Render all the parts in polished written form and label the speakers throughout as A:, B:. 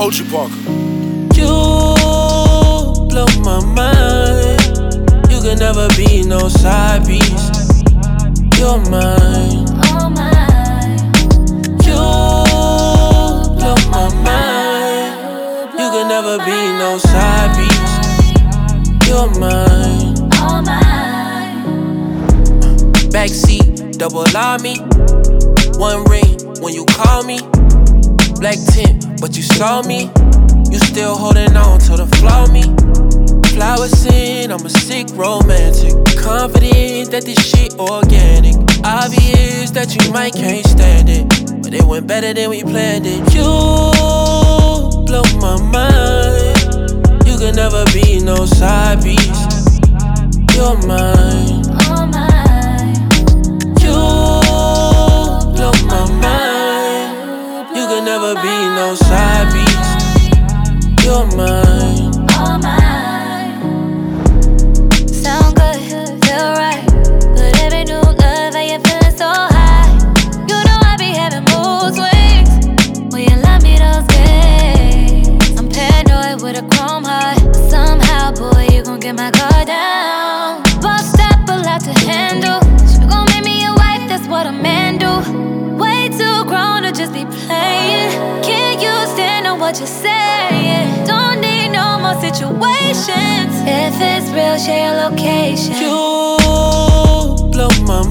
A: Ochi Parker.
B: You blow my mind. You can never be no side piece. You're mine.
C: All mine.
B: You blow my mind. You can never be no side piece. You're mine.
C: All mine.
B: Backseat, double R me. One ring when you call me. Black tint, but you saw me. You still holding on to the flaw me. Flowers in, I'm a sick romantic. Confident that this shit organic. Obvious that you might can't stand it, but it went better than we planned it. You blow my mind. You can never be no side piece. You're mine.
C: All mine.
B: You blow my mind. You can never be no side piece. You're mine.
C: All mine. Sound good, feel right. But every new love, how you feeling so high? You know I be having mood swings. Will you love me those days? I'm paranoid with a chrome heart. Somehow, boy, you gon' get my guard down. Bossed up, a lot to handle. You gon' make me your wife, that's what a man do. Way too grown to just be playing. Can't you stand on what you're saying? Don't need no more situations. If it's real, share your location.
B: You blow my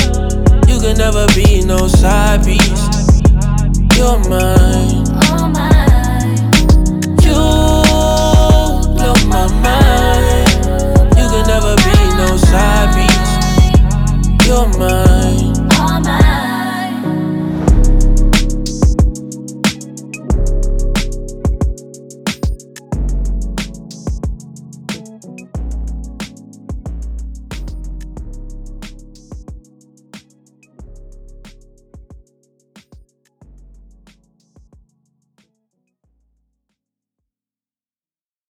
B: mind. You can never be no side piece. You're mine.
C: All mine.